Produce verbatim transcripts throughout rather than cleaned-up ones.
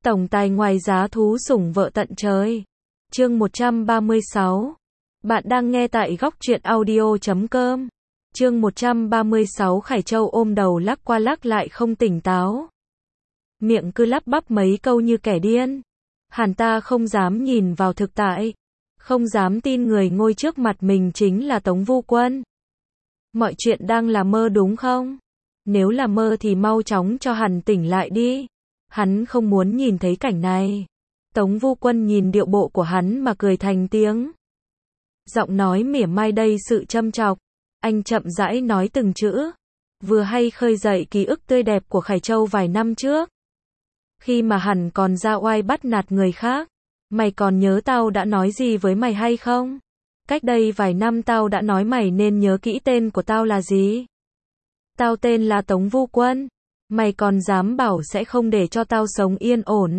Tổng tài ngoài giá thú sủng vợ tận trời. Chương một trăm ba mươi sáu. Bạn đang nghe tại góc truyện audio chấm com. Chương một trăm ba mươi sáu. Khải Châu ôm đầu lắc qua lắc lại không tỉnh táo. Miệng cứ lắp bắp mấy câu như kẻ điên. Hắn ta không dám nhìn vào thực tại. Không dám tin người ngồi trước mặt mình chính là Tống Vu Quân. Mọi chuyện đang là mơ đúng không? Nếu là mơ thì mau chóng cho hắn tỉnh lại đi. Hắn không muốn nhìn thấy cảnh này. Tống Vu Quân nhìn điệu bộ của hắn mà cười thành tiếng. Giọng nói mỉa mai đầy sự châm chọc. Anh chậm rãi nói từng chữ. Vừa hay khơi dậy ký ức tươi đẹp của Khải Châu vài năm trước. Khi mà hắn còn ra oai bắt nạt người khác. Mày còn nhớ tao đã nói gì với mày hay không? Cách đây vài năm tao đã nói mày nên nhớ kỹ tên của tao là gì? Tao tên là Tống Vu Quân. Mày còn dám bảo sẽ không để cho tao sống yên ổn.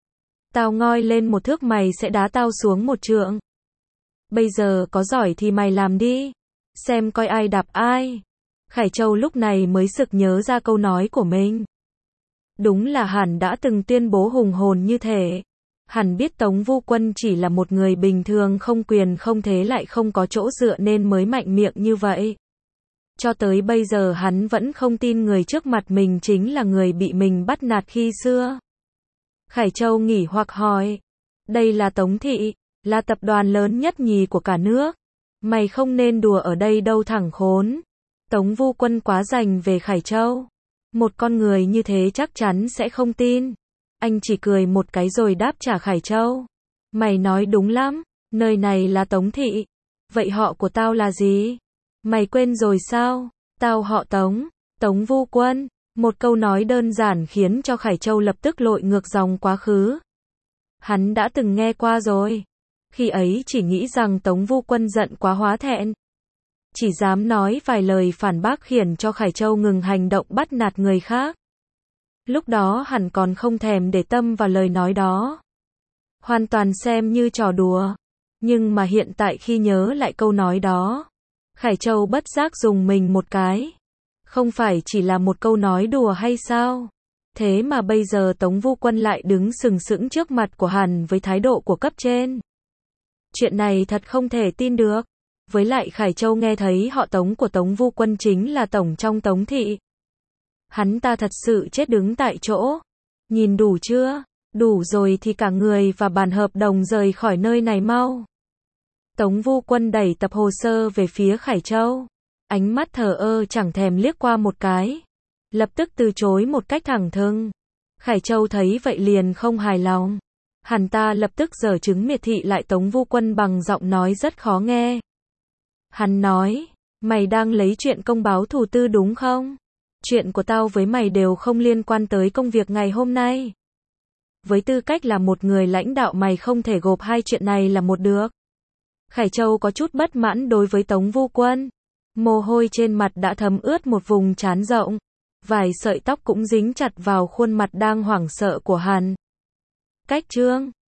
Tao ngoi lên một thước mày sẽ đá tao xuống một trượng. Bây giờ có giỏi thì mày làm đi. Xem coi ai đạp ai. Khải Châu lúc này mới sực nhớ ra câu nói của mình. Đúng là hắn đã từng tuyên bố hùng hồn như thế. Hắn biết Tống Vu Quân chỉ là một người bình thường không quyền không thế lại không có chỗ dựa nên mới mạnh miệng như vậy. Cho tới bây giờ hắn vẫn không tin người trước mặt mình chính là người bị mình bắt nạt khi xưa. Khải Châu nghỉ hoặc hỏi. Đây là Tống Thị, là tập đoàn lớn nhất nhì của cả nước. Mày không nên đùa ở đây đâu thẳng khốn. Tống Vu Quân quá dành về Khải Châu. Một con người như thế chắc chắn sẽ không tin. Anh chỉ cười một cái rồi đáp trả Khải Châu. Mày nói đúng lắm, nơi này là Tống Thị. Vậy họ của tao là gì? Mày quên rồi sao? Tao họ Tống, Tống Vu Quân. Một câu nói đơn giản khiến cho Khải Châu lập tức lội ngược dòng quá khứ. Hắn đã từng nghe qua rồi. Khi ấy chỉ nghĩ rằng Tống Vu Quân giận quá hóa thẹn. Chỉ dám nói vài lời phản bác khiến cho Khải Châu ngừng hành động bắt nạt người khác. Lúc đó hắn còn không thèm để tâm vào lời nói đó. Hoàn toàn xem như trò đùa. Nhưng mà hiện tại khi nhớ lại câu nói đó, Khải Châu bất giác dùng mình một cái. Không phải chỉ là một câu nói đùa hay sao? Thế mà bây giờ Tống Vu Quân lại đứng sừng sững trước mặt của hắn với thái độ của cấp trên. Chuyện này thật không thể tin được. Với lại Khải Châu nghe thấy họ Tống của Tống Vu Quân chính là tổng trong Tống Thị. Hắn ta thật sự chết đứng tại chỗ. Nhìn đủ chưa? Đủ rồi thì cả người và bản hợp đồng rời khỏi nơi này mau. Tống Vu Quân đẩy tập hồ sơ về phía Khải Châu. Ánh mắt thờ ơ chẳng thèm liếc qua một cái. Lập tức từ chối một cách thẳng thừng. Khải Châu thấy vậy liền không hài lòng. Hắn ta lập tức giở trứng miệt thị lại Tống Vu Quân bằng giọng nói rất khó nghe. Hắn nói, mày đang lấy chuyện công báo thù tư đúng không? Chuyện của tao với mày đều không liên quan tới công việc ngày hôm nay. Với tư cách là một người lãnh đạo mày không thể gộp hai chuyện này là một được. Khải Châu có chút bất mãn đối với Tống Vu Quân. Mồ hôi trên mặt đã thấm ướt một vùng trán rộng. Vài sợi tóc cũng dính chặt vào khuôn mặt đang hoảng sợ của hắn. Cách chương